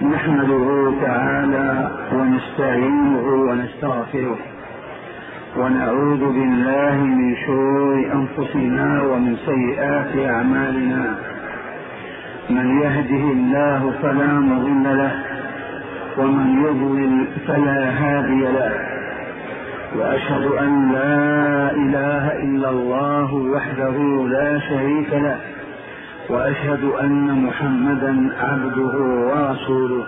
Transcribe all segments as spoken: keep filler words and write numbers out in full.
نحمده تعالى ونستعينه ونستغفره ونعوذ بالله من شرور أنفسنا ومن سيئات أعمالنا. من يهده الله فلا مضل له ومن يضلل فلا هادي له، وأشهد أن لا إله إلا الله وحده لا شريك له، وأشهد أن محمدا عبده ورسوله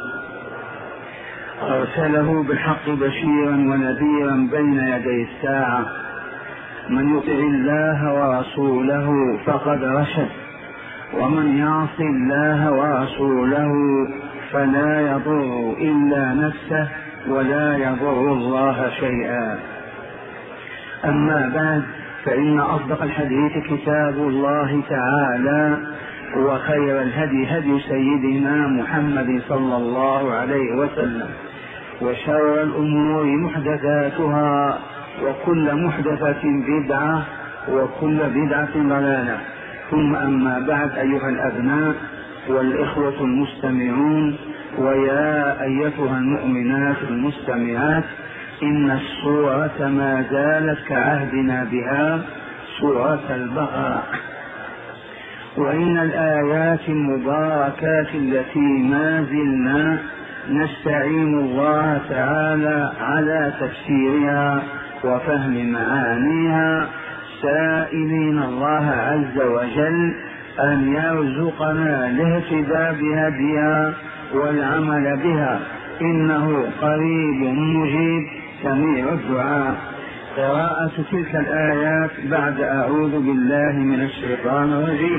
أرسله بالحق بشيرا ونذيرا بين يدي الساعة. من يطع الله ورسوله فقد رشد، ومن يعص الله ورسوله فلا يضر إلا نفسه ولا يضر الله شيئا. أما بعد، فإن أصدق الحديث كتاب الله تعالى، وخير الهدي هدي سيدنا محمد صلى الله عليه وسلم، وشر الأمور محدثاتها، وكل محدثة بدعة، وكل بدعة ضلالة. ثم أما بعد، أيها الأبناء والإخوة المستمعون، ويا أيتها المؤمنات المستمعات، إن السورة ما زالت كعهدنا بها، سورة البقرة، وإن الآيات المباركات التي ما زلنا نستعين الله تعالى على تفسيرها وفهم معانيها، سائلين الله عز وجل أن يرزقنا الاهتداء بهديها والعمل بها، إنه قريب مجيب سميع الدعاء. قراءة تلك الآيات بعد أعوذ بالله من الشيطان الرجيم.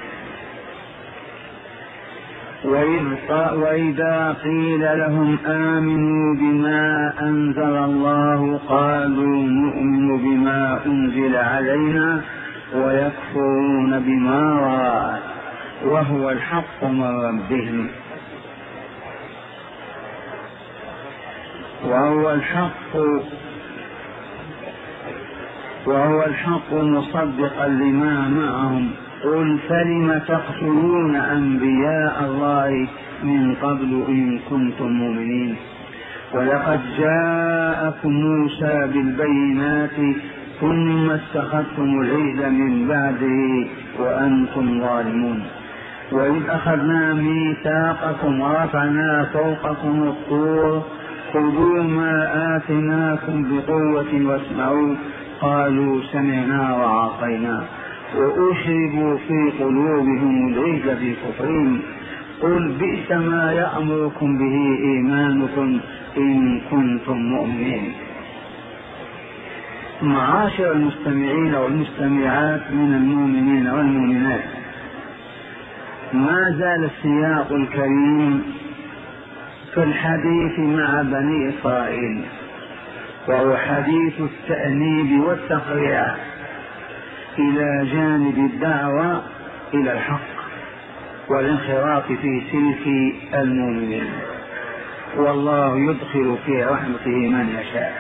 وإذا قيل لهم آمنوا بما أنزل الله قالوا نؤمن بما أنزل علينا ويكفرون بما وراءه وهو الحق من ربهم وهو الحق وهو الحق مصدقا لما معهم. قل فلم تقتلون أنبياء الله من قبل إن كنتم مؤمنين؟ ولقد جاءكم موسى بالبينات ثم اتخذتم العجل من بعده وأنتم ظالمون. وإذ أخذنا ميثاقكم ورفعنا فوقكم الطور خذوا ما آتيناكم بقوة واسمعوا قالوا سمعنا وعصينا وأشربوا في قلوبهم العجل بكفرهم. قل بئس ما يأمركم به إيمانكم إن كنتم مؤمنين. معاشر المستمعين والمستمعات من المؤمنين والمؤمنات، ما زال السياق الكريم في الحديث مع بني إسرائيل، وهو حديث التأنيب والتقريع إلى جانب الدعوة إلى الحق والانخراط في سلك المؤمنين، والله يدخل في رحمته من يشاء.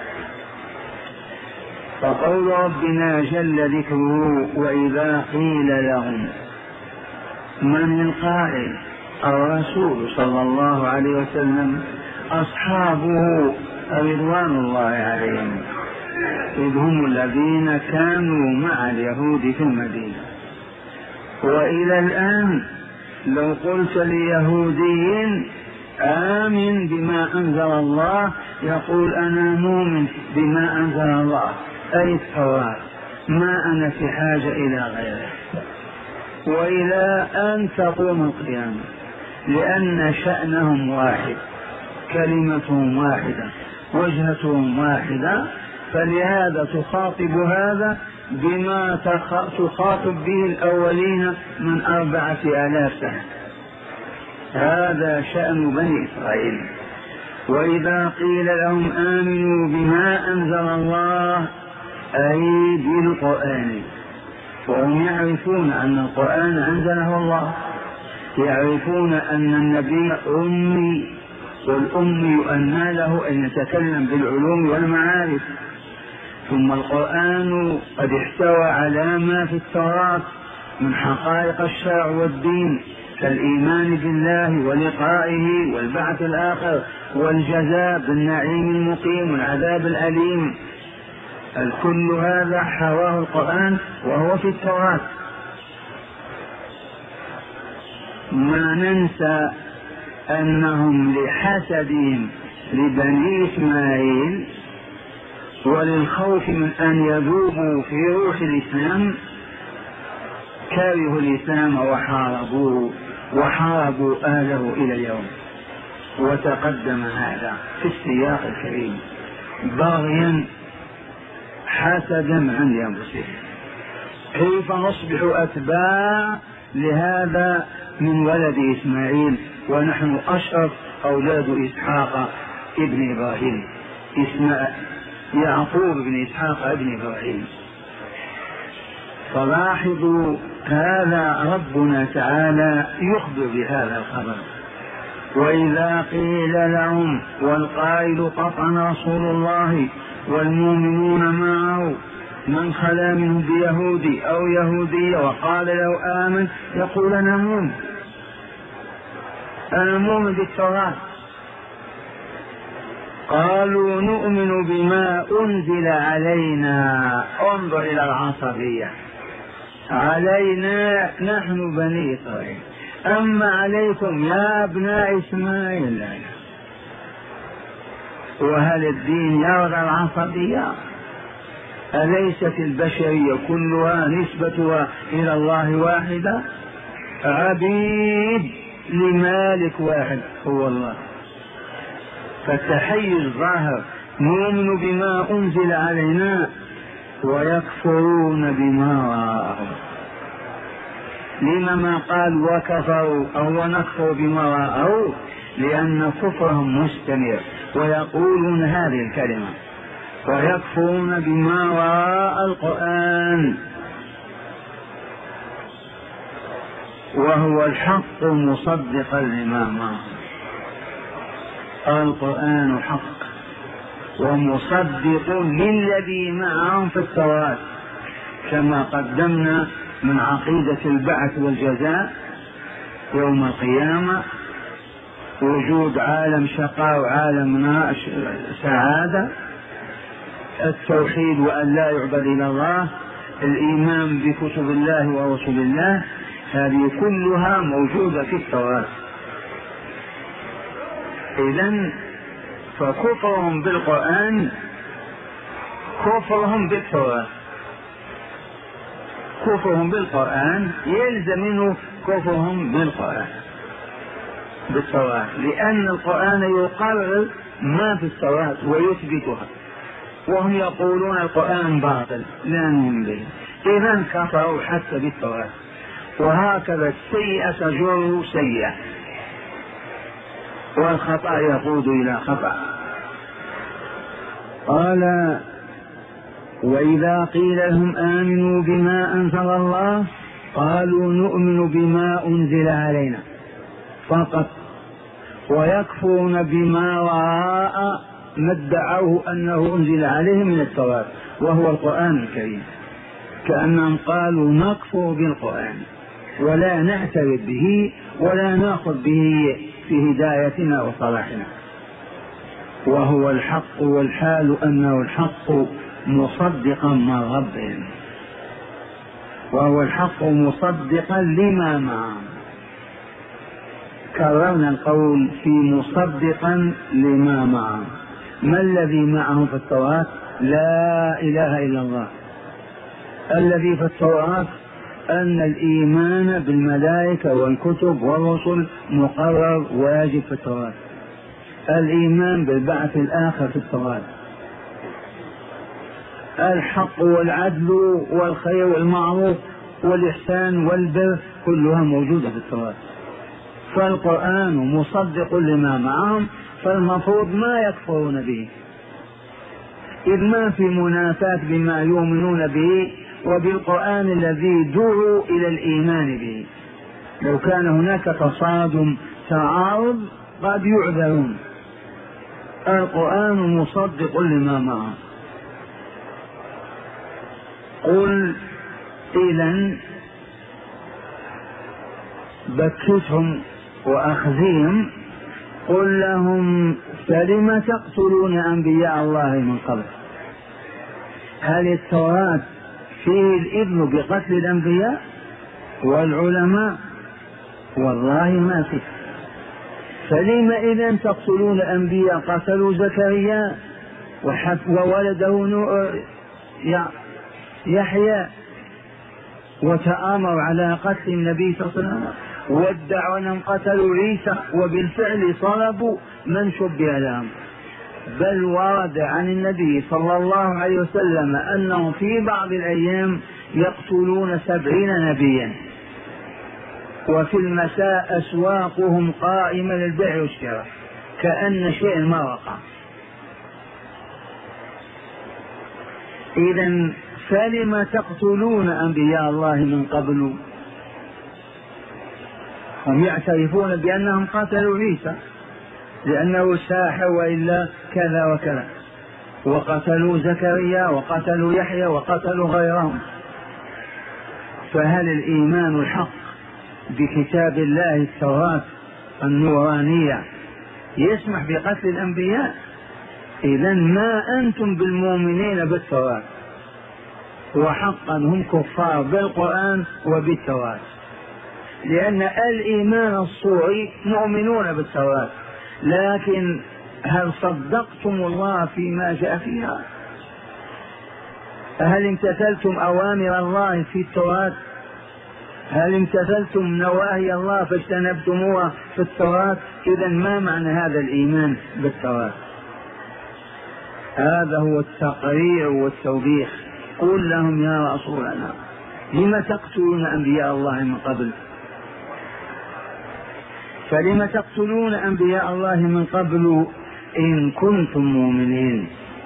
فقول ربنا جل ذكره وإذا قيل لهم، من القائل؟ الرسول صلى الله عليه وسلم، أصحابه رضوان الله عليهم، إذ هم الذين كانوا مع اليهود في المدينة. وإلى الآن لو قلت ليهودي آمن بما أنزل الله، يقول أنا مؤمن بما أنزل الله أي التوراة، ما أنا في حاجة إلى غيره. وإلى أن تقوم القيامة، لأن شأنهم واحد، كلمتهم واحدة، وجهتهم واحدة، فلهذا تخاطب هذا بما تخاطب به الأولين من أربعة آلاف سنة. هذا شأن بني إسرائيل. وإذا قيل لهم آمنوا بما أنزل الله أي بالقرآن، وهم يعرفون أن القرآن أنزله الله، يعرفون أن النبي أمي، والأمي أنى له أن يتكلم بالعلوم والمعارف، ثم القرآن قد احتوى على ما في التوراة من حقائق الشرع والدين، كالإيمان بالله ولقائه والبعث الآخر والجزاء بالنعيم المقيم والعذاب الأليم، الكل هذا حواه القرآن وهو في التوراة. ما ننسى أنهم لحسدهم لبني إسماعيل وللخوف من أن يذوبوا في روح الإسلام كارهوا الإسلام وحاربوه وحاربوا آله إلى اليوم. وتقدم هذا في السياق الكريم باغيا حسدا عند أنفسهم. كيف نصبح أتباع لهذا من ولد إسماعيل ونحن أشرف أولاد إسحاق ابن إبراهيم، اسماء يعقوب بن إسحاق ابن إبراهيم. فلاحظوا هذا ربنا تعالى يخبر بهذا الخبر. وإذا قيل لهم والقائل قطعا رسول الله والمؤمنون معه من خلا منه بيهودي أو يهودية وقال لو آمن يقول أنا مؤمن، أنا مؤمن بالتوراة. قالوا نؤمن بما أنزل علينا. انظر إلى العصبية، علينا نحن بني إسرائيل، أما عليكم يا أبناء إسماعيل لا. وهل الدين يرضى العصبية؟ أليست البشرية كلها نسبتها إلى الله واحدة؟ عبيد لمالك واحد هو الله. فالتحيز ظاهر، نؤمن بما أنزل علينا ويكفرون بما وراءه. لما ما قال وكفروا أو نكفر بما وراءه؟ لأن كفرهم مستمر ويقولون هذه الكلمة ويكفرون بما وراء القرآن وهو الحق مصدقا لما معه. القرآن حق ومصدق للذي معهم في التوراة، كما قدمنا من عقيدة البعث والجزاء يوم القيامة، وجود عالم شقاء وعالم سعادة، التوحيد وأن لا يعبد إلا الله، الإيمان بكتب الله ورسل الله، هذه كلها موجودة في التوراة. إذن فكفرهم بالقرآن كفرهم بالتوراة، كفرهم بالقرآن يلزم منه كفرهم بالقرآن بالتوراة، لأن القرآن يقرر ما في التوراة ويثبتها، وهم يقولون القرآن باطل لا نؤمن به. إذن كفروا حتى بالتوراة. وهكذا السيئة تجر سيئة والخطأ يقود إلى خطأ. قال وإذا قيل لهم آمنوا بما أنزل الله قالوا نؤمن بما أنزل علينا فقط، ويكفرون بما وراء ما ادعوه أنه أنزل عليهم من التوراة وهو القرآن الكريم، كأنهم قالوا نكفر بالقرآن ولا نعترف به ولا نأخذ به في هدايتنا وصلاحنا، وهو الحق والحال أنه الحق مصدقا من ربهم، وهو الحق مصدقا لما معهم. كررنا القول في مصدقا لما معهم. ما الذي معهم في التوراة؟ لا إله إلا الله. الذي في التوراة أن الإيمان بالملائكة والكتب والرسل مقرر واجب في التوراة، الإيمان بالبعث الآخر في التوراة، الحق والعدل والخير والمعروف والإحسان والبر كلها موجودة في التوراة. فالقرآن مصدق لما معهم، فالمفروض ما يكفرون به، إذ ما في منافاة بما يؤمنون به وبالقرآن الذي دعوا إلى الإيمان به. لو كان هناك تصادم تعارض قد يعذرون. القرآن مصدق لما معه. قل إذن بكتهم وأخزيهم. قل لهم فلم تقتلون أنبياء الله من قبل؟ هل التوراة فيه الإذن بقتل الأنبياء والعلماء؟ والله ما فيه. فلم إذن تقتلون أنبياء؟ قتلوا زكريا وولده يحيى وتآمروا على قتل النبي صلى الله عليه وسلم، وادعوا أنهم قتلوا عيسى وبالفعل صلبوا من شبه لهم. بل ورد عن النبي صلى الله عليه وسلم أنهم في بعض الأيام يقتلون سبعين نبيا، وفي المساء أسواقهم قائمة للبيع والشراء كأن شيء ما وقع. إذن فلم تقتلون أنبياء الله من قبل؟ هم يعترفون بأنهم قتلوا عيسى لأنه ساحر وإلا كذا وكذا، وقتلوا زكريا وقتلوا يحيى وقتلوا غيرهم. فهل الإيمان الحق بكتاب الله التوراة النورانية يسمح بقتل الأنبياء؟ إذن ما أنتم بالمؤمنين بالتوراة، وحقا هم كفار بالقرآن وبالتوراة، لأن الإيمان الصوري مؤمنون بالتوراة، لكن هل صدقتم الله فيما جاء فيها؟ هل امتثلتم أوامر الله في التوراة؟ هل امتثلتم نواهي الله فاجتنبتموها في التوراة؟ إذن ما معنى هذا الإيمان بالتوراة؟ هذا هو التقريع والتوبيخ. قل لهم يا رسولنا لم تقتلون أنبياء الله من قبل؟ فلم تقتلون أنبياء الله من قبل إن كنتم مؤمنين.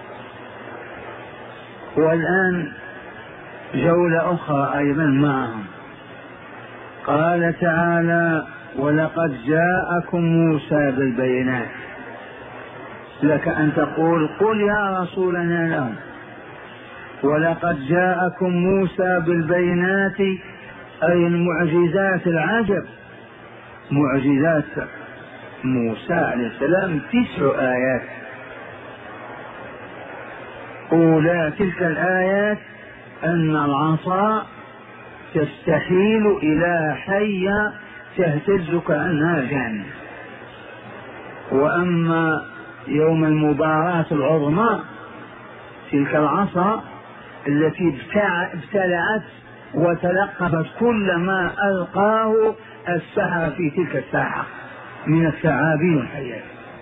والآن جولة أخرى أيضا معهم. قال تعالى ولقد جاءكم موسى بالبينات. لك أن تقول قل يا رسولنا لهم ولقد جاءكم موسى بالبينات، أي المعجزات العجب. معجزات موسى عليه السلام تسع آيات. أولى تلك الآيات أن العصا تستحيل إلى حية تهتز كأنها جان. وأما يوم المباراة العظمى تلك العصا التي ابتلعت وتلقفت كل ما ألقاه السحر في تلك الساحة من الثعابين والحيات،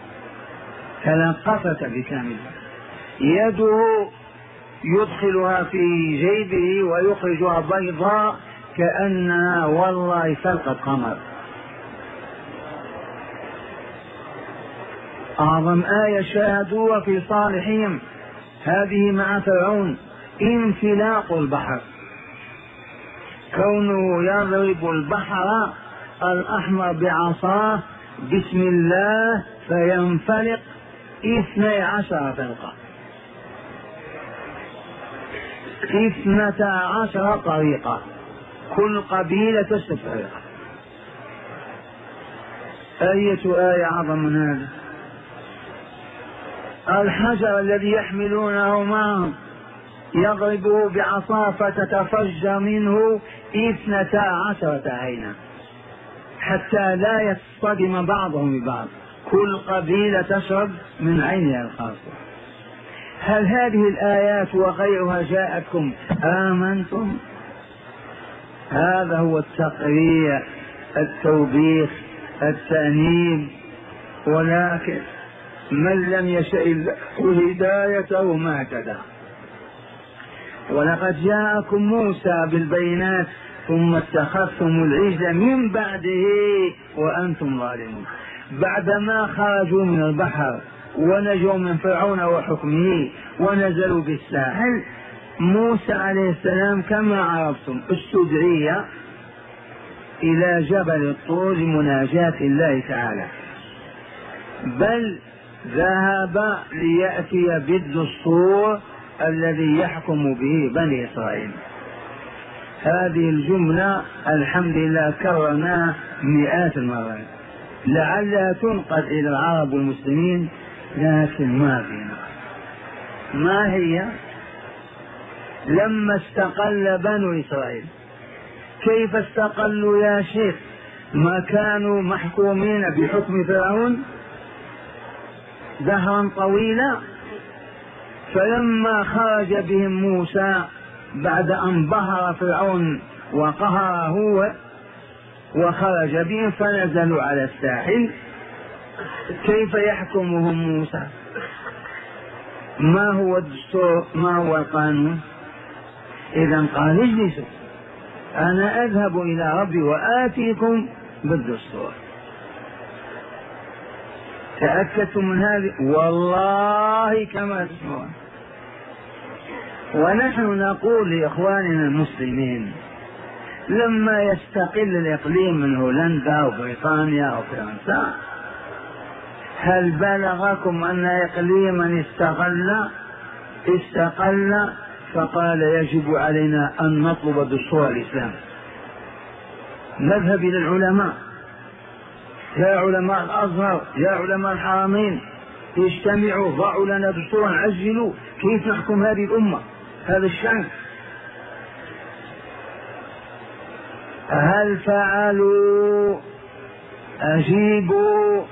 تلقفت بكاملها. يده يدخلها في جيبه ويخرجها بيضاء كأنها والله فلقة قمر. أعظم آية شاهدوها في صالحهم هذه مع فرعون، انفلاق البحر، كونه يضرب البحر الأحمر بعصاه بسم الله فينفلق اثني عشر فرقة، اثنتا عشر طريقة، كل قبيلة تستفرق. أية آية أعظم من هذا؟ الحجر الذي يحملونه معهم يضربه بعصا فتتفجر منه اثنتا عشرة عينا حتى لا يصطدم بعضهم ببعض، كل قبيلة تشرب من عينها الخاصة. هل هذه الآيات وغيرها جاءتكم آمنتم؟ هذا هو التقريع، التوبيخ، التأنيب. ولكن من لم يشاء الله هدايته ما اهتدى. ولقد جاءكم موسى بالبينات ثم اتخذتم العجل من بعده وأنتم ظالمون. بعدما خرجوا من البحر ونجوا من فرعون وحكمه ونزلوا بالساحل، موسى عليه السلام كما عرفتم استدعي إلى جبل الطور لمناجاة الله تعالى، بل ذهب ليأتي بالدستور الذي يحكم به بني إسرائيل. هذه الجملة الحمد لله كررناها مئات المرات لعلها تنقل إلى العرب والمسلمين، لكن ما فينا. ما هي؟ لما استقل بنو إسرائيل، كيف استقلوا يا شيخ؟ ما كانوا محكومين بحكم فرعون دهرا طويلا، فلما خرج بهم موسى بعد أن ظهر فرعون وقهر هو وخرج بهم فنزلوا على الساحل، كيف يحكمهم موسى؟ ما هو الدستور؟ ما هو القانون؟ إذا قال اجلسوا أنا أذهب إلى ربي وآتيكم بالدستور. تأكدتم من هذه؟ والله كما تسمعون. ونحن نقول لإخواننا المسلمين لما يستقل الإقليم من هولندا أو بريطانيا أو فرنسا، هل بلغكم أن إقليما استقل استقل فقال يجب علينا أن نطلب دستور الإسلام؟ نذهب إلى العلماء، يا علماء الأزهر يا علماء الحرمين اجتمعوا ضعوا لنا دستورا عجلوا كيف نحكم هذه الأمة هذا الشعب. هل فعلوا؟ أجيبوا.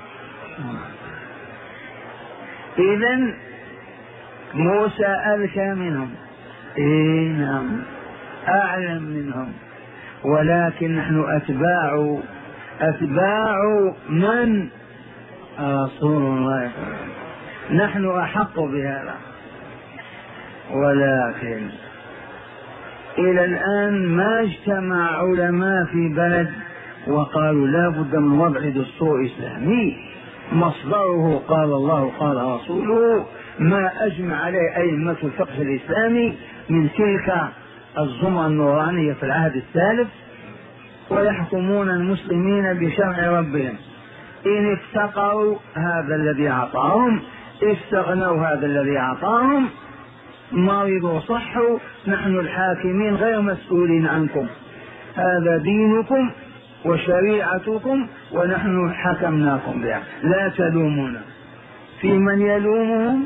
إذن موسى أذكى منهم، إيه نعم أعلم منهم، ولكن نحن أتباع أتباع من؟ رسول الله، نحن أحق بهذا. ولكن إلى الآن ما اجتمع علماء في بلد وقالوا لا بد من وضع دستور إسلامي مصدره قال الله قال رسوله، ما أجمع عليه أئمة الفقه الإسلامي من تلك الزمرة النورانية في العهد الثالث، ويحكمون المسلمين بشرع ربهم. إن افتقروا هذا الذي أعطاهم، استغنوا هذا الذي أعطاهم، مرضوا صحوا، نحن الحاكمين غير مسؤولين عنكم، هذا دينكم وشريعتكم ونحن حكمناكم بها، لا تلومونا. في من يلومهم؟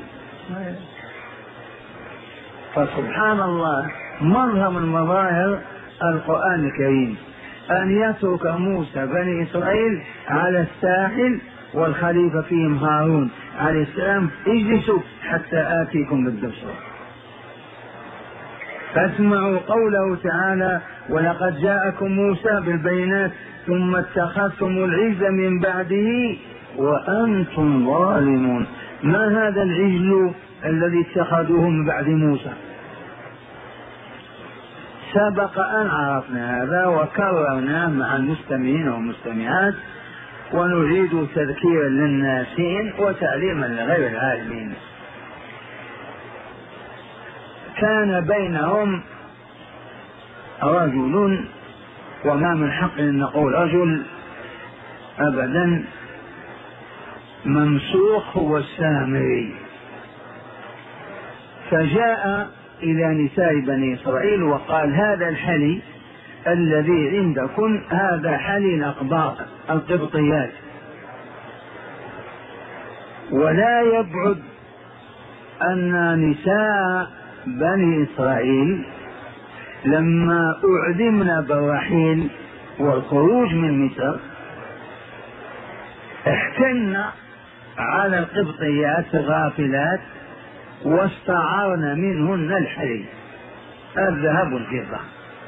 فسبحان الله مظهر من مظاهر القرآن الكريم أن يترك موسى بني إسرائيل على الساحل والخليفة فيهم هارون عليه السلام اجلسوا حتى آتيكم بالدستور. فاسمعوا قوله تعالى ولقد جاءكم موسى بالبينات ثم اتخذتم العجل من بعده وأنتم ظالمون. ما هذا العجل الذي اتخذوه من بعد موسى؟ سبق أن عرفنا هذا وكررناه مع المستمعين والمستمعات، ونعيد تذكيرا للناسين وتعليما لغير العالمين. كان بينهم رجل، وما من حق أن نقول رجل أبدا، ممسوخ هو السامري، فجاء إلى نساء بني إسرائيل وقال هذا الحلي الذي عندكم هذا حلي الأقباط القبطيات، ولا يبعد أن نساء بني إسرائيل لما أعلمنا بالرحيل والخروج من مصر احتن على القبطيات الغافلات واستعرنا منهن الحلي الذهب والفضة،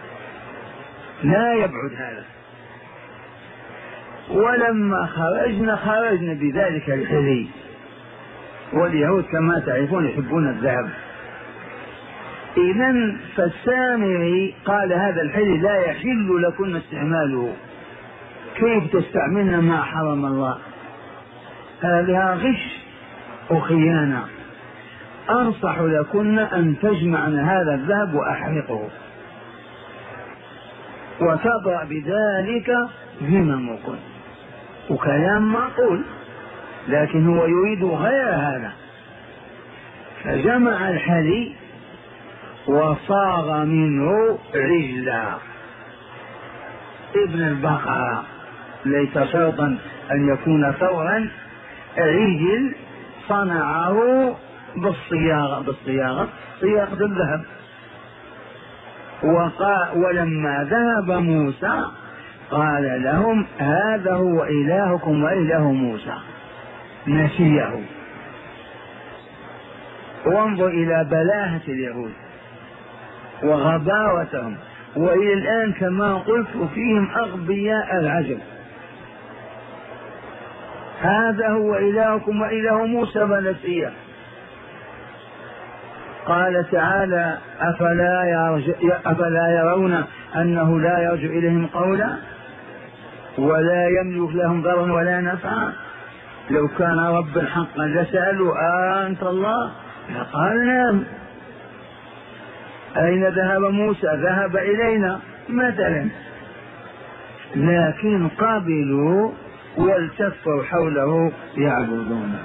لا يبعد هذا. ولما خرجنا خرجنا بذلك الحلي، واليهود كما تعرفون يحبون الذهب. إذن فالسامري قال هذا الحلي لا يحل لكم استعماله، كيف تستعملنا ما حرم الله؟ هذا غش وخيانة، أنصح لكن أن تجمعن هذا الذهب وأحرقه وتضع بذلك ذممكم. وكلام معقول، لكن هو يريد غير هذا. فجمع الحلي وصاغ منه عجلا ابن البقرة، ليس شرطا أن يكون ثورا، عجل صنعه بالصياغة بالصياغة صياغة الذهب. وقال ولما ذهب موسى قال لهم هذا هو إلهكم وإله موسى، نسيه. وانظر إلى بلاهة اليهود وغباوتهم، وإلى الآن كما قلت فيهم أغبياء العجب. هذا هو إلهكم وإله موسى فنسيه. قال تعالى أفلا, يرجع أفلا يرون أنه لا يرجع إليهم قولا ولا يملك لهم ضرا ولا نفعا. لو كان رب حقا لسألوا أنت الله؟ فقال نعم. أين ذهب موسى؟ ذهب إلينا مثلا، لكن قابلوا والتفوا حوله يعبدونه.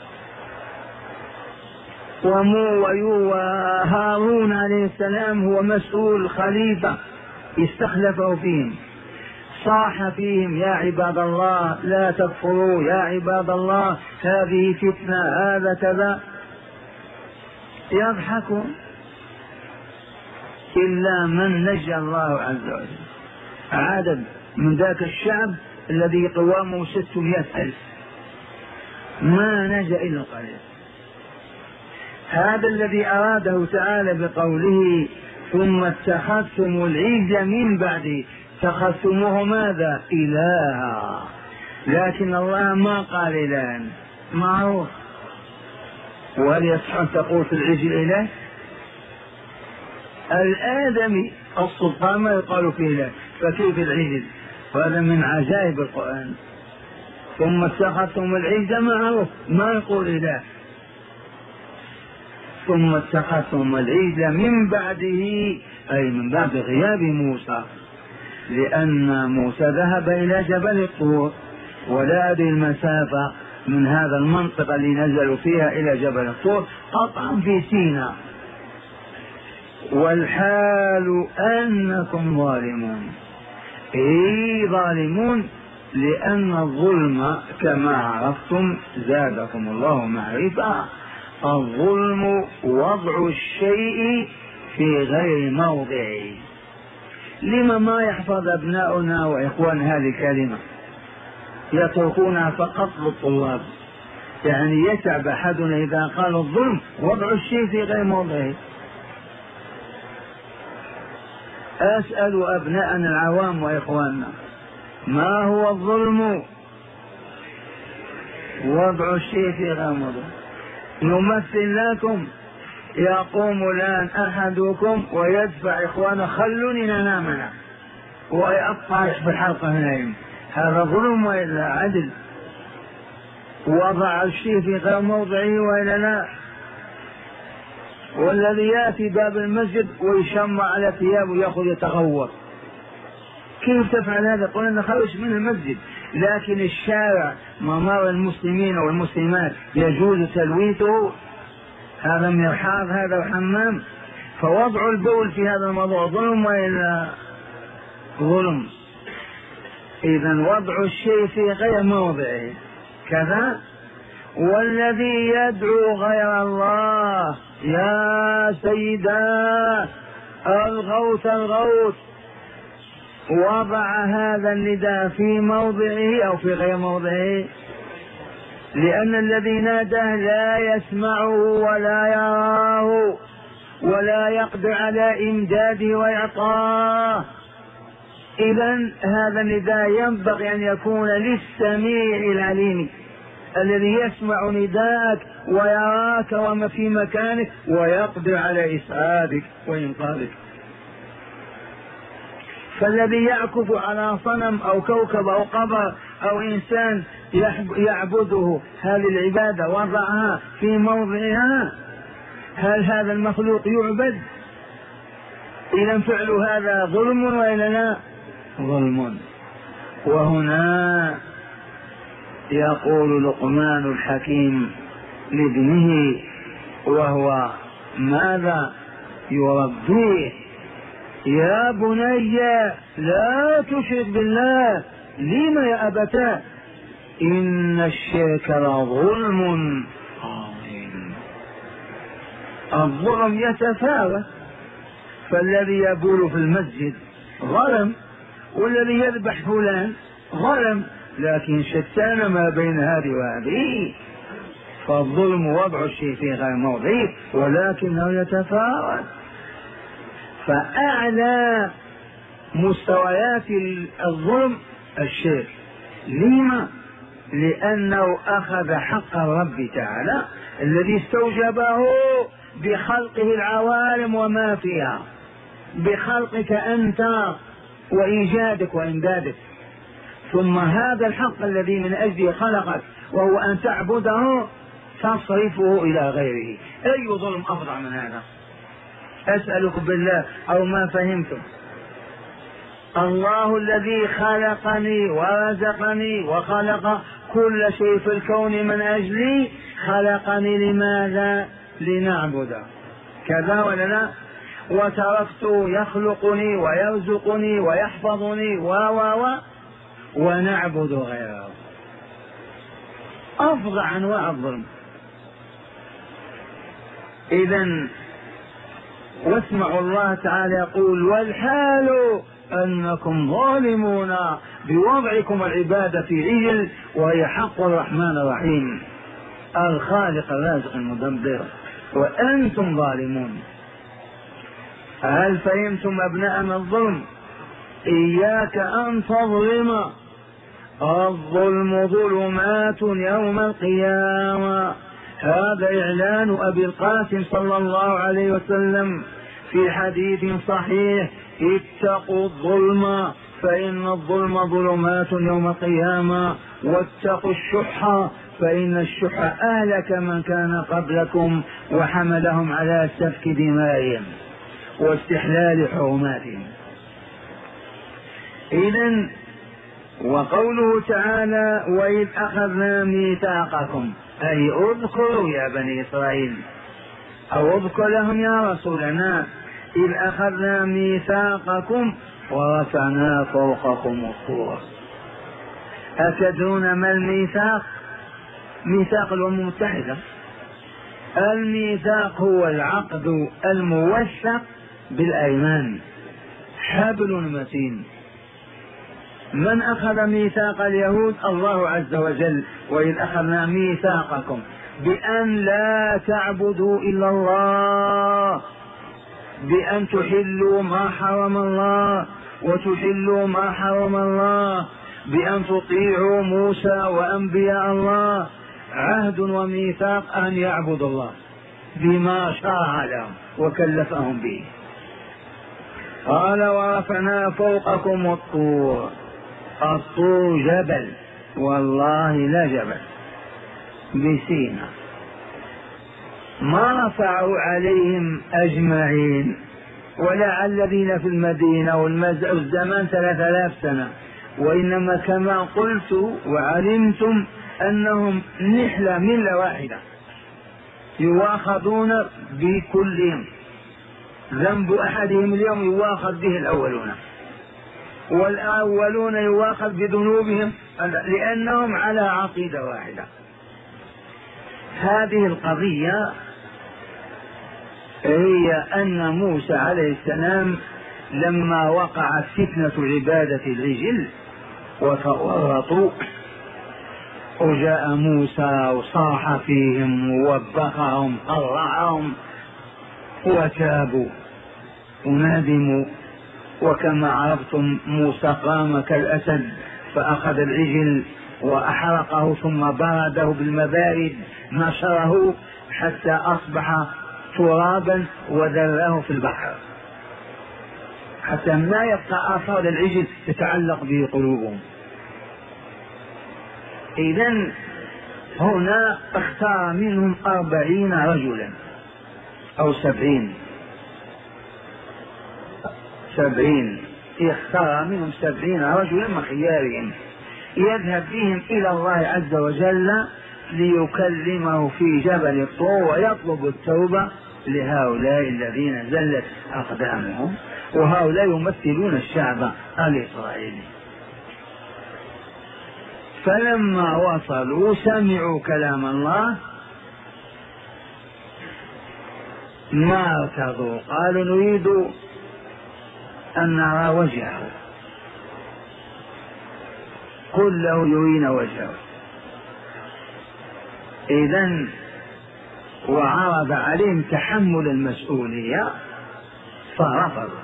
وهارون عليه السلام هو مسؤول خليفة استخلفه فيهم، صاح فيهم يا عباد الله لا تكفروا، يا عباد الله هذه فتنة، هذا كذا، يضحكون. إلا من نجى الله عز وجل. عدد من ذاك الشعب الذي قوامه ستمائة ألف ما نجا إلا قليل. هذا الذي أراده تعالى بقوله ثم اتخذتم العجل من بعده، اتخذتموه ماذا؟ إلها. لكن الله ما قال إلها معروف. وهل يصح أن تقول في العجل إله؟ الآدمي السلطان ما يقال فيه إله، فكيف العجل؟ وهذا من عجائب القرآن. ثم اتخذتم العجل معروف ما يقول إله. ثم اتخذتم العجل من بعده، أي من بعد غياب موسى، لأن موسى ذهب إلى جبل الطور ولا أدري المسافة من هذا المنطقة اللي نزلوا فيها إلى جبل الطور قطعا في سيناء، والحال أنكم ظالمون. إيه ظالمون، لأن الظلم كما عرفتم زادكم الله معرفة، الظلم وضع الشيء في غير موضعه. لما ما يحفظ أبناؤنا وإخوان هذه الكلمة، يتركونها فقط للطلاب. يعني يتعب أحدنا إذا قال الظلم وضع الشيء في غير موضعه. أسأل أبناءنا العوام وإخواننا ما هو الظلم؟ وضع الشيء في غير موضعه. نمثل لكم، يقوم الآن أحدكم ويدفع إخوانه خلوني ننامنا ويقطع في الحلقة نايم، هذا ظلم وإلا عدل؟ وضع الشيء في غير موضعه وإلا لا؟ والذي يأتي باب المسجد ويشمع على ثيابه ويأخذ يتغوط، كيف تفعل هذا؟ قلنا نخرج من المسجد، لكن الشارع ممر المسلمين والمسلمات يجوز تلويثه، هذا مرحاض هذا حمام. فوضع البول في هذا الموضوع ظلم وإلا ظلم؟ إذا وضع الشيء في غير موضعه كذا. والذي يدعو غير الله يا سيدا الغوث الغوث، وضع هذا النداء في موضعه أو في غير موضعه، لأن الذي ناداه لا يسمعه ولا يراه ولا يقدر على إمداده وإعطاه. إذن هذا النداء ينبغي أن يكون للسميع العليم الذي يسمع نداءك ويراك وما في مكانك ويقدر على إسعادك وإنقاذك. فالذي يعكف على صنم أو كوكب أو قبر أو إنسان يعبده هذه العبادة وضعها في موضعها، هل هذا المخلوق يعبد؟ إذا فعل هذا ظلم وإلا لا؟ ظلم. وهنا يقول لقمان الحكيم لابنه وهو ماذا يربيه: يا بني لا تشرك بالله. لم يا أبتاه؟ إن الشرك لظلم عظيم. الظلم يتفاوت، فالذي يبول في المسجد ظلم، والذي يذبح فلان ظلم، لكن شتان ما بين هذه وهذه. فالظلم وضع الشيء في غير موضعه، ولكنه يتفاوت. فأعلى مستويات الظلم الشرك. لما؟ لأنه أخذ حق الرب تعالى الذي استوجبه بخلقه العوالم وما فيها، بخلقك أنت وإيجادك وإمدادك، ثم هذا الحق الذي من أجله خلقك وهو أن تعبده تصرفه إلى غيره. أي ظلم أفضل من هذا؟ أسألك بالله أو ما فهمتم؟ الله الذي خلقني ورزقني وخلق كل شيء في الكون من أجلي، خلقني لماذا؟ لنعبده، كذا ولا لا؟ وتركت يخلقني ويرزقني ويحفظني و و و ونعبد غيره. أفظع أنواع الظلم. إذن واسمعوا الله تعالى يقول: والحال أنكم ظالمون بوضعكم العبادة في عجل وهي حق الرحمن الرحيم الخالق الرازق المدبر، وأنتم ظالمون. هل فهمتم أبناءنا الظلم؟ إياك أن تظلم. الظلم ظلمات يوم القيامة. هذا إعلان أبي القاسم صلى الله عليه وسلم في حديث صحيح: اتقوا الظلم فإن الظلم ظلمات يوم القيامة، واتقوا الشح فإن الشح أهلك من كان قبلكم وحملهم على سفك دمائهم واستحلال حرماتهم. إذن وقوله تعالى: وإذ أخذنا ميثاقكم، أي اذكروا يا بني إسرائيل، أو اذكر لهم يا رسولنا: إذ أخذنا ميثاقكم ورفعنا فوقكم الطور. أتدرون ما الميثاق؟ ميثاق الأمم المتحدة. الميثاق هو العقد الموثق بالأيمان، حبل متين. من أخذ ميثاق اليهود؟ الله عز وجل: وإذ أخذنا ميثاقكم بأن لا تعبدوا إلا الله، بأن تحلوا ما حرم الله وتحلوا ما حرم الله، بأن تطيعوا موسى وأنبياء الله. عهد وميثاق أن يعبدوا الله بما شرع لهم وكلفهم به. قال: ورفعنا فوقكم الطور. الطور جبل، والله لا جبل، بسينا. ما رفعوا عليهم أجمعين، ولا الذين في المدينة والزمان ثلاثة آلاف سنة، وإنما كما قلت وعلمتم أنهم نحلة ملة واحدة يواخذون بكلهم. ذنب أحدهم اليوم يواخذ به الأولون، والأولون يواخذ بذنوبهم لأنهم على عقيدة واحدة. هذه القضية هي أن موسى عليه السلام لما وقعت فتنة عبادة العجل وتورطوا، وجاء موسى وصاح فيهم ووبخهم طلعهم وتابوا وندموا. وكما عرفتم موسى قام كالأسد فأخذ العجل وأحرقه ثم برده بالمبارد، نشره حتى أصبح ترابا وذره في البحر حتى ما يبقى آثار العجل تتعلق به قلوبهم. إذن هنا اختار منهم أربعين رجلا أو سبعين سبعين اختار منهم سبعين رجلا من خيارهم يذهب بهم إلى الله عز وجل ليكلمه في جبل الطور ويطلب التوبة لهؤلاء الذين زلت أقدامهم، وهؤلاء يمثلون الشعب الإسرائيلي. فلما وصلوا سمعوا كلام الله ما ارتضوا، قالوا نريد أن نرى وجهه، قل له يرينا وجهه. إذن وعرض عليهم تحمل المسؤولية فرفضوا،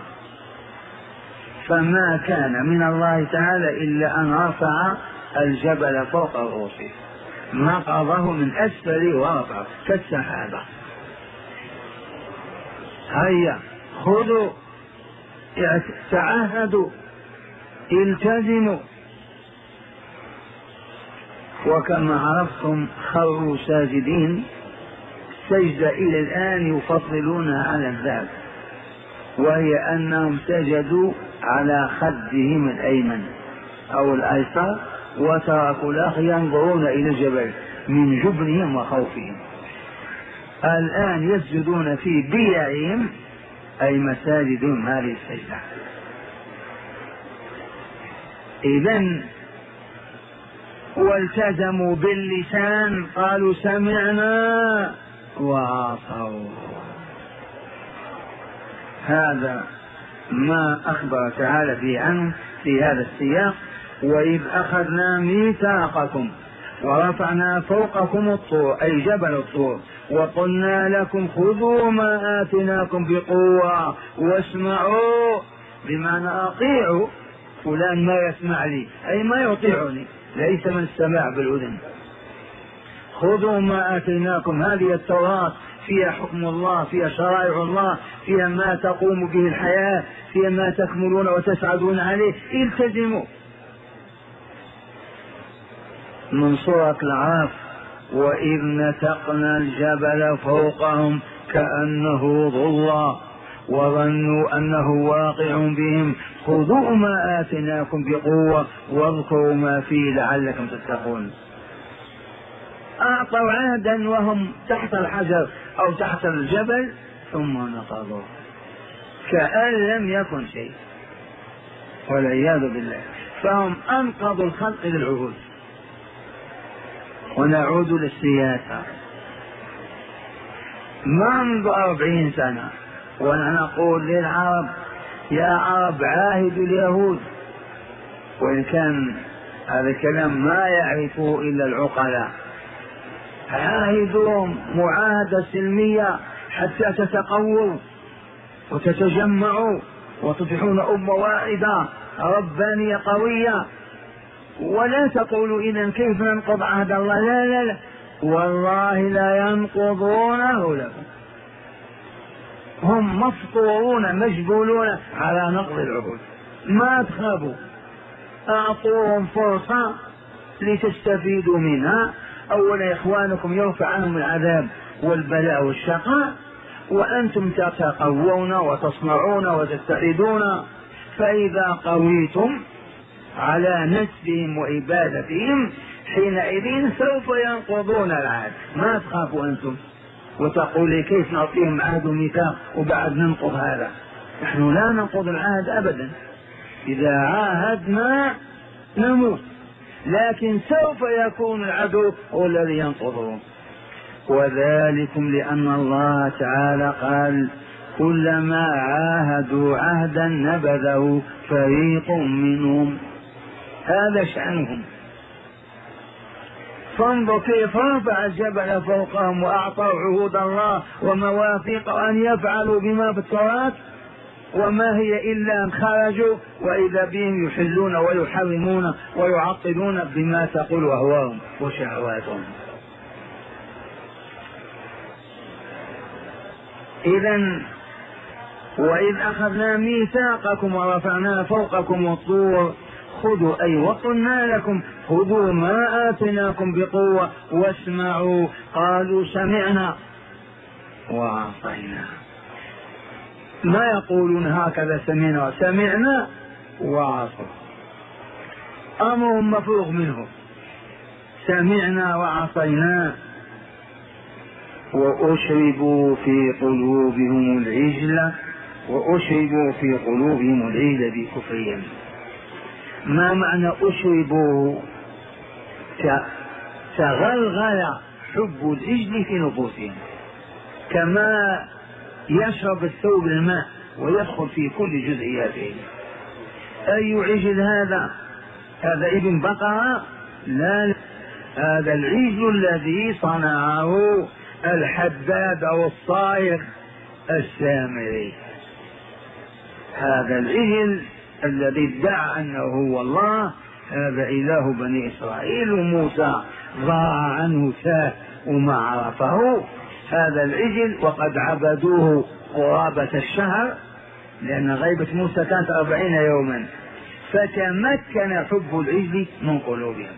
فما كان من الله تعالى إلا أن رفع الجبل فوق رؤوسهم، نقضه من أسفل ورفعه كالسحابة. هيا خذوا تعهدوا التزموا. وكما عرفتم خروا ساجدين، سجدة إلى الآن يفضلونها على الذهب، وهي أنهم سجدوا على خدهم الأيمن أو الأيسر، وتركوا الآخر ينظرون إلى الجبل من جبنهم وخوفهم. الآن يسجدون في بيعهم أي مساجدهم هذه السجدة. إذن والتزموا باللسان، قالوا سمعنا وعصوا. هذا ما أخبر تعالى به عنه في هذا السياق: وإذ أخذنا ميثاقكم ورفعنا فوقكم الطور أي جبل الطور وقلنا لكم خذوا ما آتيناكم بقوة واسمعوا، بمعنى أطيعوا. فلان ما يسمع لي أي ما يطيعني، ليس من السماع بالأذن. خذوا ما آتيناكم، هذه التوراة فيها حكم الله، فيها شرائع الله، فيها ما تقوم به الحياة، فيها ما تكملون وتسعدون عليه، التزموا. من سورة الأعراف: وإذ نتقنا الجبل فوقهم كأنه ظلة وظنوا أنه واقع بهم خذوا ما آتيناكم بقوة واذكروا ما فيه لعلكم تتقون. أعطوا عهدا وهم تحت الحجر أو تحت الجبل ثم نقضوا كأن لم يكن شيء والعياذ بالله. فهم أنقضوا الخلق للعهود. ونعود للسياسة. منذ أربعين سنة ونحن نقول للعرب: يا عرب عاهدوا اليهود، وإن كان هذا الكلام ما يعرفه إلا العقلاء. عاهدوهم معاهدة سلمية حتى تتقووا وتتجمعوا وتصبحون أمة واحدة ربانية قوية. ولا تقولوا إذن كيف ننقض عهد الله، لا لا لا والله لا ينقضونه لكم، هم مفطورون مجبولون على نقض العهود. ما تخافوا، أعطوهم فرصة لتستفيدوا منها. أولا إخوانكم يرفع عنهم العذاب والبلاء والشقاء، وأنتم تتقوون وتصنعون وتتحدون، فإذا قويتم على نسبهم وإبادتهم حينئذ سوف ينقضون العهد. ما تخافوا أنتم وتقول لي كيف نعطيهم عهد وميثاق وبعد ننقض هذا. نحن لا ننقض العهد أبدا، إذا عاهدنا نموت، لكن سوف يكون العدو هو الذي ينقضه. وذلكم لأن الله تعالى قال: كلما عاهدوا عهدا نبذه فريق منهم. هذا شأنهم. فانظر كيف رفع الجبل فوقهم وأعطوا عهود الله ومواثيق أن يفعلوا بما في التوراة، وما هي إلا أن خرجوا وإذا بهم يحلون ويحرمون ويعطلون بما تقول أهواهم وشهواتهم. إذن وإذ أخذنا ميثاقكم ورفعنا فوقكم الطور خذوا أي وقلنا لكم خذوا ما آتيناكم بقوة واسمعوا. قالوا سمعنا وعصينا. ما يقولون هكذا سمعنا سمعنا وعصوا، أمر مفروغ منه. سمعنا وعصينا. وأشربوا في قلوبهم العجل وأشربوا في قلوبهم العجل بكفرهم. ما معنى أشربوا؟ تغلغل حب العجل في نفوسهم كما يشرب الثوب الماء ويدخل في كل جزئياته. أي عجل هذا؟ هذا ابن بقرة؟ لا، هذا العجل الذي صنعه الحداد أو الصائغ السامري. هذا العجل الذي ادعى أنه هو الله، هذا إله بني إسرائيل، وموسى ضاع عنه تاه وما عرفه. هذا العجل وقد عبدوه قرابة الشهر، لأن غيبة موسى كانت أربعين يوما، فتمكن حب العجل من قلوبهم.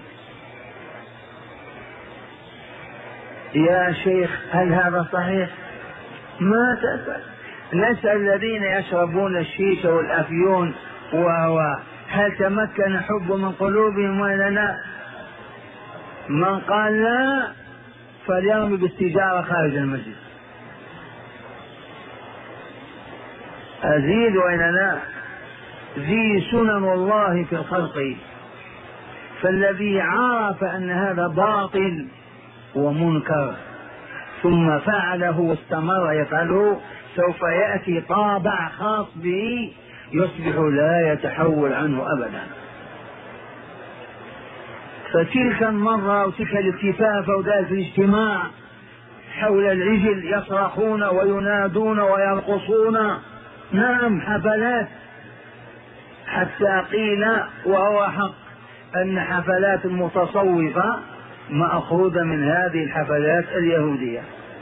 يا شيخ هل هذا صحيح؟ ما تسأل، نسأل الذين يشربون الشيشة والأفيون وهو هل تمكن حب من قلوبهم ولا لا؟ من قال لا فليرمي بالسجارة خارج المسجد. أزيد وإلا لا؟ ذي سنن الله في الخلق، فالذي عرف أن هذا باطل ومنكر ثم فعله واستمر يفعله سوف يأتي طابع خاص به يصبح لا يتحول عنه أبدا. فتلك المرة وتلك الالتفافة وذلك الاجتماع حول العجل يصرخون وينادون ويرقصون، نعم حفلات، حتى قيل وهو حق أن حفلات المتصوفة مأخوذة من هذه الحفلات اليهودية.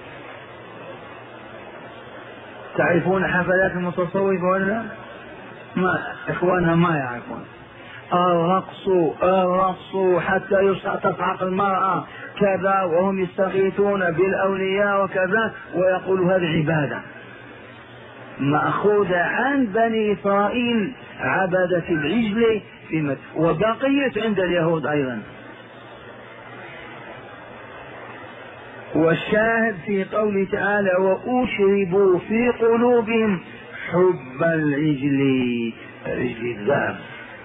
تعرفون حفلات المتصوفة ولا ما؟ إخواننا ما يعرفون. الرقص الرقص حتى تصعق المرأة كذا، وهم يستغيثون بالأولياء وكذا، ويقول هذه عبادة مأخوذة عن بني إسرائيل عبدة العجل في مكة، وبقيت عند اليهود أيضا. والشاهد في قوله تعالى وأشربوا في قلوبهم حب العجل، العجل الذهب.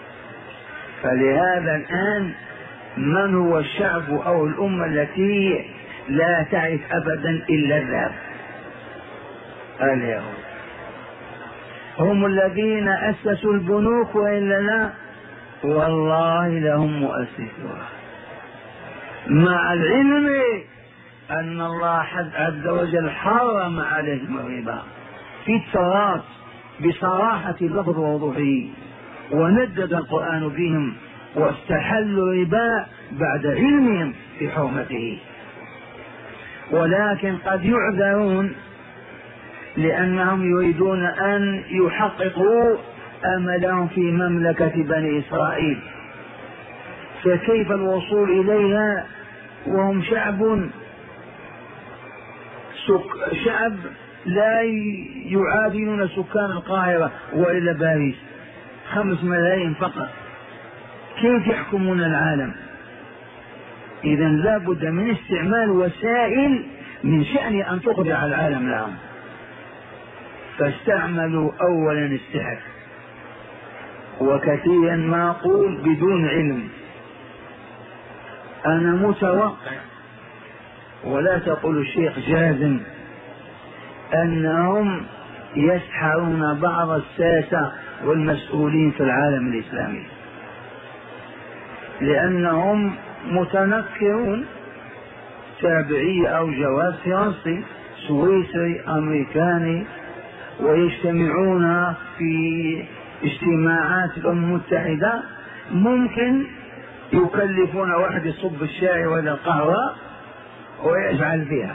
فلهذا الآن من هو الشعب أو الأمة التي لا تعرف أبدا إلا الذهب؟ اليهود. هم الذين أسسوا البنوك وإلا لا؟ والله لهم مؤسسوها، مع العلم أن الله عز وجل حرم عليهم الربا في التراث بصراحة اللفظ ووضوحه، وندد القرآن بهم واستحلوا الربا بعد علمهم في حرمته. ولكن قد يعذرون لأنهم يريدون أن يحققوا أملهم في مملكة بني إسرائيل، فكيف الوصول إليها وهم شعب سك... شعب لا يعادلون سكان القاهرة وإلا باريس، خمس ملايين فقط، كيف يحكمون العالم؟ إذا لا بد من استعمال وسائل من شأن أن تخضع العالم لهم، فاستعملوا أولا السحر، وكثيرا ما أقول بدون علم. أنا متوقع ولا تقول الشيخ جازم أنهم يسحرون بعض الساسة والمسؤولين في العالم الإسلامي، لأنهم متنكرون، تابعي أو جواز فرنسي سويسري أمريكاني، ويجتمعون في اجتماعات الأمم المتحدة، ممكن يكلفون واحد يصب الشاي ولا القهوة ويجعل فيها،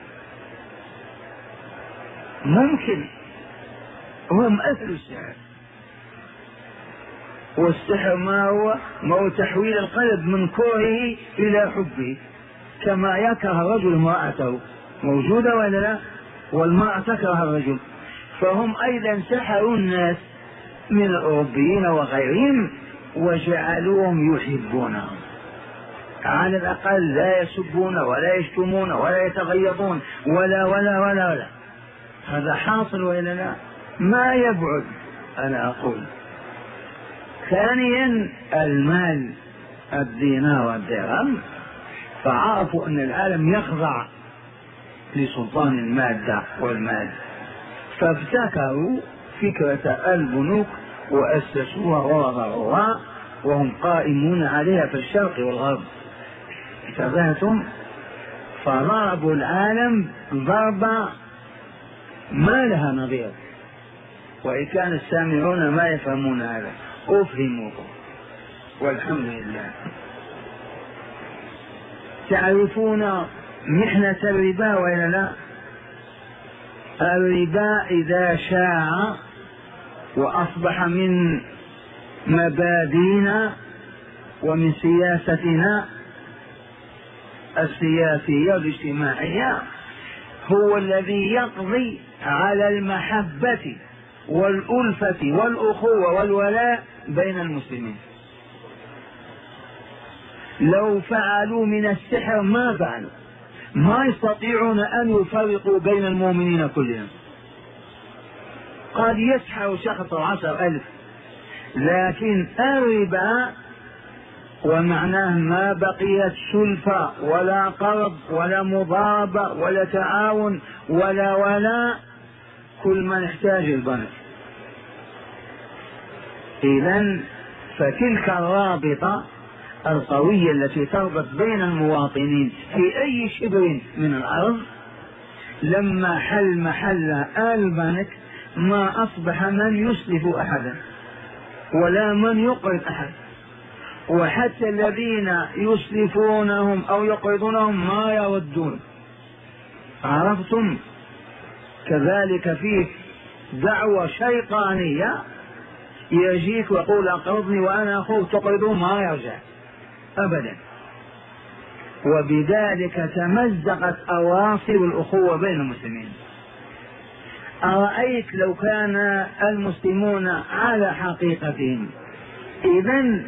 ممكن هم أهل السحر. والسحر ما هو؟ ما هو تحويل القلب من كرهه إلى حبه، كما يكره الرجل امرأته، موجودة ولا لا؟ والمرأة تكره الرجل، فهم أيضا سحروا الناس من الأوروبيين وغيرهم وجعلوهم يحبونهم. على الأقل لا يسبون ولا يشتمون ولا يتغيظون ولا ولا ولا ولا. هذا حاصل وإلا لا؟ ما يبعد. أنا أقول ثانيا المال، الدينار والدرهم، فعرفوا أن العالم يخضع لسلطان المادة والمال، فابتكروا فكرة البنوك وأسسوها ووضعوها وهم قائمون عليها في الشرق والغرب. انتبهتم؟ فضربوا العالم ضربة ما لها نظير، وإن كان السامعون ما يفهمون هذا أفهموكم والحمد لله. تعرفون محنة الربا وإلا لا؟ الربا إذا شاع وأصبح من مبادئنا ومن سياستنا السياسية والاجتماعية هو الذي يقضي على المحبة والألفة والأخوة والولاء بين المسلمين. لو فعلوا من السحر ما فعلوا، ما يستطيعون أن يفرقوا بين المؤمنين كلهم. قد يسحر شخص عشر ألف، لكن الربا ومعناه ما بقيت سلفة ولا قرض ولا مضاربة ولا تعاون ولا ولا كل ما نحتاج البنك. إذن فتلك الرابطة القوية التي تربط بين المواطنين في أي شبر من الأرض لما حل محل البنك ما أصبح من يسلف أحدا ولا من يقرض أحد، وحتى الذين يسلفونهم أو يقرضونهم ما يودون. عرفتم؟ كذلك فيه دعوة شيطانية يجيك ويقول أقرضني وأنا أخوك تقرضه ما يرجع أبدا. وبذلك تمزقت أواصر الأخوة بين المسلمين. أرأيت لو كان المسلمون على حقيقتهم إذن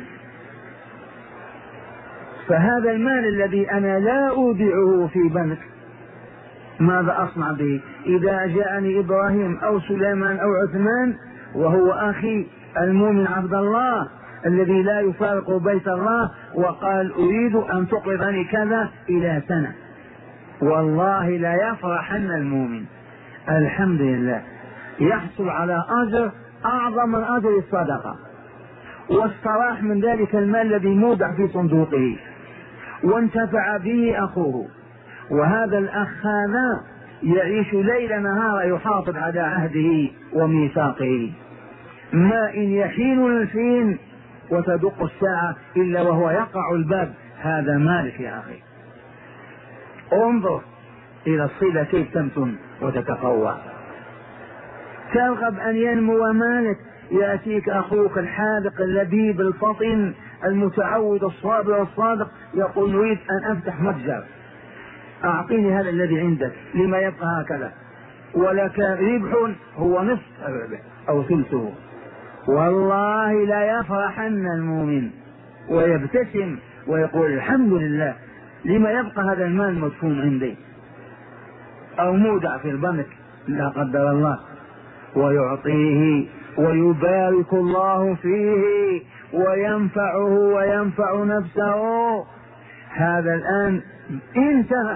فهذا المال الذي أنا لا أودعه في بنك ماذا أصنع به؟ إذا جاءني إبراهيم أو سليمان أو عثمان وهو أخي المؤمن عبد الله الذي لا يفارق بيت الله وقال أريد أن تقرضني كذا إلى سنة، والله لا يفرحن المؤمن. الحمد لله يحصل على أجر أعظم من أجر الصدقة، واستراح من ذلك المال الذي مودع في صندوقه وانتفع به أخوه. وهذا الأخ هذا يعيش ليل نهار يحافظ على عهده وميثاقه. ما إن يحين الفين وتدق الساعة إلا وهو يقع الباب. هذا مالك يا أخي. انظر إلى الصلة كيف تمتن وتتقوى. ترغب أن ينمو مالك، يأتيك أخوك الحاذق اللبيب الفطن المتعود الصابر الصادق يقول نريد أن أفتح متجر، أعطيني هذا الذي عندك لما يبقى هكذا، ولك ربح هو نصف الربح أو ثلثه. والله لا يفرحن المؤمن ويبتسم ويقول الحمد لله لما يبقى هذا المال مدفون عندي أو مودع في البنك لا قدر الله، ويعطيه ويبارك الله فيه وينفعه وينفع نفسه. هذا الآن انتهى.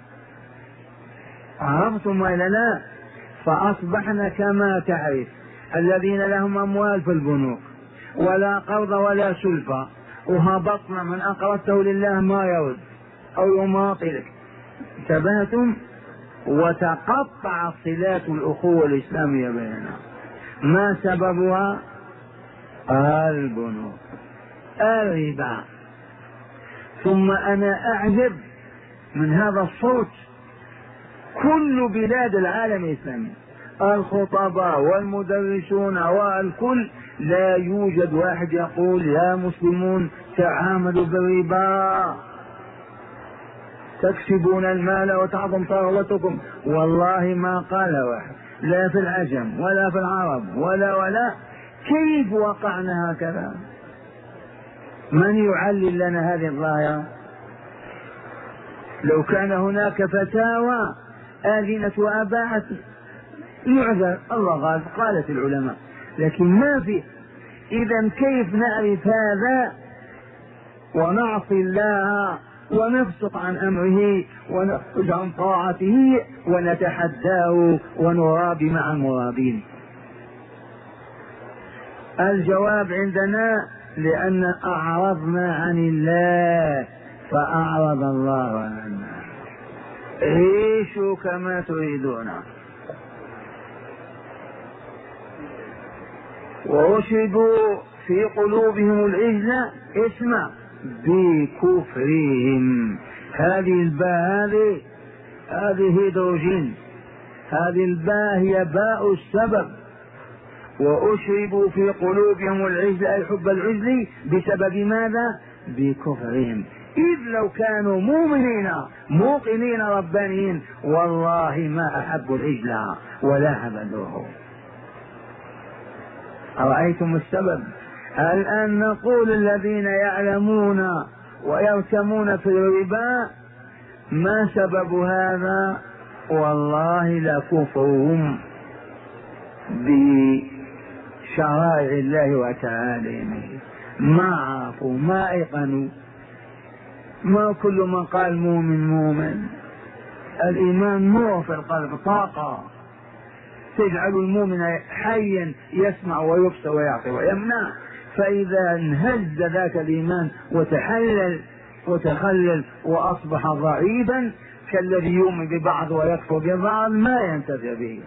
عرفتم ولا لا؟ فأصبحنا كما تعرف الذين لهم أموال في البنوك ولا قرض ولا سلفة، وهبطنا من أقرضته لله ما يرد أو يماطلك. انتبهتم؟ وتقطع صلات الأخوة الإسلامية بيننا. ما سببها؟ البنوك، الربا. ثم أنا أعجب من هذا الصوت. كل بلاد العالم الإسلامي الخطباء والمدرسون والكل لا يوجد واحد يقول يا مسلمون تعاملوا بالربا تكسبون المال وتعظم ثروتكم. والله ما قال واحد، لا في العجم ولا في العرب ولا ولا. كيف وقعنا هكذا؟ من يعلل لنا هذه الظاهرة؟ لو كان هناك فتاوى آذنت وأباحت يعذر، الله قال قالت العلماء، لكن ما في. إذا كيف نعرف هذا ونعصي الله ونفسق عن أمره ونخرج عن طاعته ونتحداه ونرابي مع المرابين؟ الجواب عندنا لأن أعرضنا عن الله فأعرض الله عنا. عيشوا كما تريدون. وأشهدوا في قلوبهم العجل اسمع بكفرهم. هذه الباء هذه هذه هيدروجين، هذه الباء هي باء السبب. وأشربوا في قلوبهم العجل أي حب العجل بسبب ماذا؟ بكفرهم. إذ لو كانوا مؤمنين موقنين ربانيين والله ما أحبوا العجل ولا عبدوه. أرأيتم السبب؟ الآن نقول الذين يعلمون ويرتمون في الربا ما سبب هذا؟ والله لكفرهم بشرائع الله وتعاليمه، ما عرفوا ما أيقنوا. ما كل من قال مؤمن مؤمن. الإيمان نور في القلب، طاقة تجعل المؤمن حيا يسمع ويبصر ويعطي ويمنع. فإذا انهز ذاك الإيمان وتحلل وتخلل وأصبح ضعيفا كالذي يؤمن ببعض ويكفر ببعض ما ينتفع به.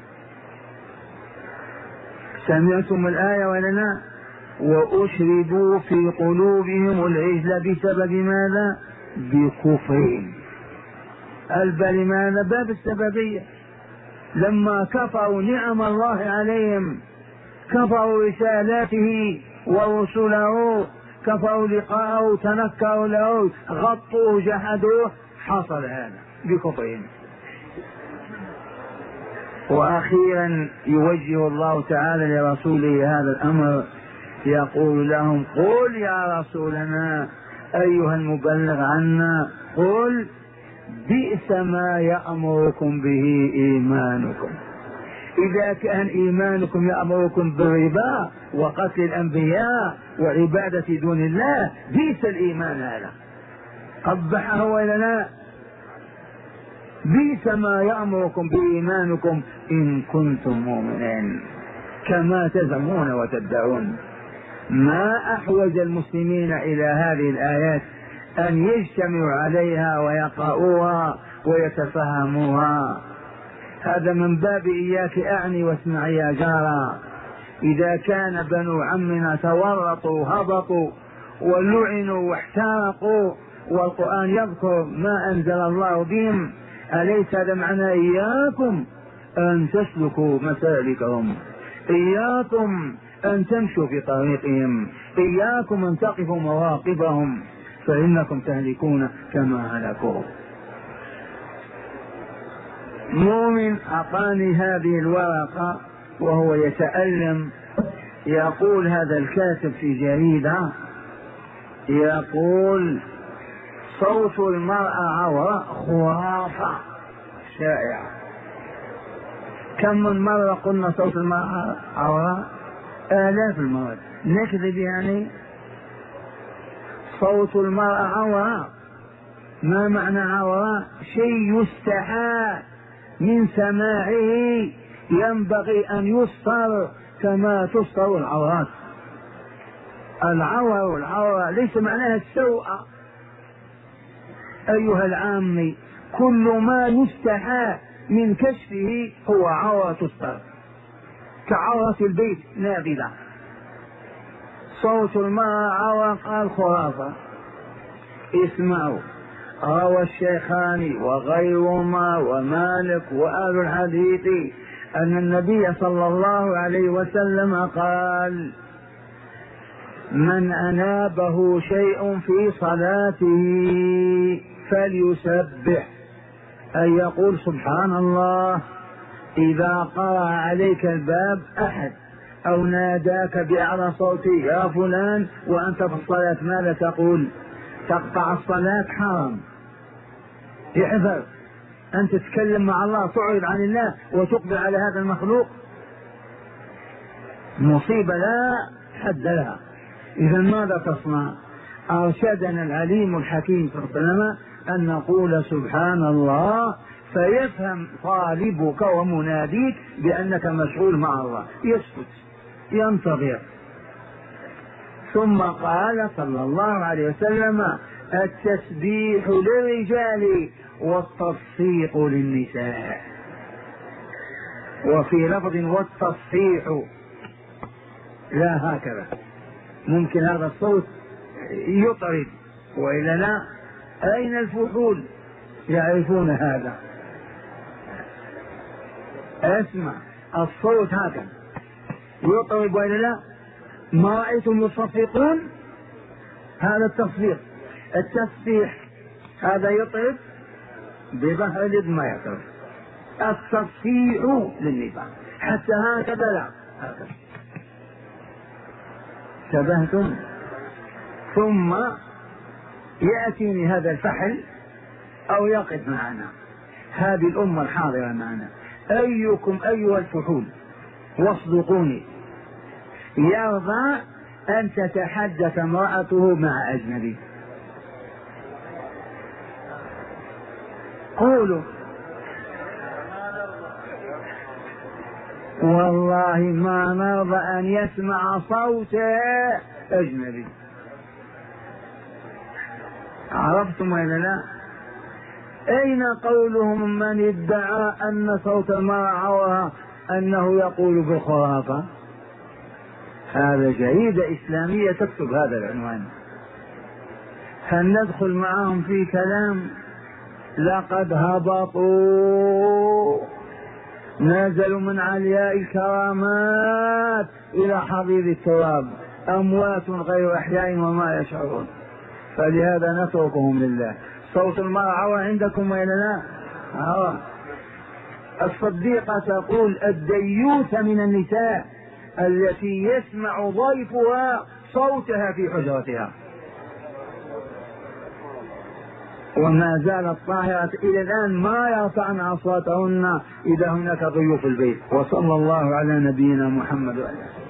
سمعتم الآية ولنا؟ وأشربوا في قلوبهم العجل بسبب ماذا؟ بكفرهم. الباء لماذا؟ باب السببية. لما كفروا نعم الله عليهم، كفروا رسالاته ورسله، كفروا لقاءه، تنكروا له، غطوه، جحدوه، حصل هذا بكفرهم. وأخيرا يوجه الله تعالى لرسوله هذا الأمر، يقول لهم قل يا رسولنا أيها المبلغ عنا، قل بئس ما يأمركم به إيمانكم. إذا كان إيمانكم يأمركم بالربا وقتل الأنبياء وعبادة دون الله، بئس الإيمان هذا، قبحه ولا لا؟ بئس ما يأمركم بإيمانكم إن كنتم مؤمنين كما تزعمون وتدعون. ما أحوج المسلمين إلى هذه الآيات أن يجتمعوا عليها ويقرؤوها ويتفهموها. هذا من باب إياك أعني واسمع يا جارا. إذا كان بنو عمنا تورطوا هبطوا ولعنوا واحترقوا والقرآن يذكر ما أنزل الله بهم، أليس هذا معنى إياكم أن تسلكوا مسالكهم، إياكم أن تمشوا في طريقهم، إياكم أن تقفوا مواقفهم، فإنكم تهلكون كما هلكوا. مؤمن أعطاني هذه الورقة وهو يتألم، يقول هذا الكاتب في جريدة، يقول صوت المرأة عورة خرافة شائعة. كم من مرة قلنا صوت المرأة عورة؟ آلاف المرات. نكذب يعني؟ صوت المرأة عورة. ما معنى عورة؟ شيء يستحى من سماعه، ينبغي أن يستر كما تستر العورات. العورة والعورة ليس معناها السوء أيها العامي، كل ما يستحى من كشفه هو عورة تستر، كعورة البيت نابلة. صوت المرأة عورة قال خرافة. اسمعوا، روى الشيخان وغيرهما ومالك وآل الحديث أن النبي صلى الله عليه وسلم قال: من أنابه شيء في صلاته فليسبح، أي يقول سبحان الله. إذا قرأ عليك الباب أحد أو ناداك بأعلى صوته يا فلان وأنت في الصلاة، ماذا تقول؟ تقطع الصلاة؟ حرام. يحذر أن تتكلم مع الله، تعرض عن الله وتقبل على هذا المخلوق، مصيبة لا حد لها. إذا ماذا تصنع؟ أرشدنا العليم الحكيم صلى الله عليه وسلم أن نقول سبحان الله، فيفهم طالبك ومناديك بأنك مشغول مع الله، يسكت ينتظر. ثم قال صلى الله عليه وسلم التسبيح للرجال والتصفيق للنساء، وفي لفظ والتصفيح، لا هكذا، ممكن هذا الصوت يطرد وإلا لا. أين الفحول يعرفون هذا؟ اسمع الصوت هكذا يطرد وإلا لا. ما رأيتم يصفقون؟ هذا التصفيق. التسبيح هذا يطرد، بظهر اليد ما يطرد. التصفيح للنساء حتى هكذا لا هكذا. شبهتم؟ ثم يأتيني هذا الفحل أو يقف معنا، هذه الأمة الحاضرة معنا، أيكم أيها الفحول واصدقوني يرضى أن تتحدث امرأته مع أجنبي؟ قولوا. والله ما نرضى أن يسمع صوت أجنبي. عرفتم ولا لا؟ أين قولهم من ادعى أن صوت المرأة عورة أنه يقول بالخرافة؟ هذا جريدة إسلامية تكتب هذا العنوان. هل ندخل معهم في كلام؟ لقد هبطوا، نزلوا من علياء الكرامات إلى حضيض التراب، أموات غير أحياء وما يشعرون. فلهذا نتركهم لله. صوت المرأة عورة عندكم وإلا لا؟ عورة. الصديقة تقول الديوث من النساء التي يسمع ضيفها صوتها في حجرتها، وما زالت طاهرة إلى الآن ما يرفعن أصواتهن إذا هناك ضيوف البيت. وصلى الله على نبينا محمد وعلى آله.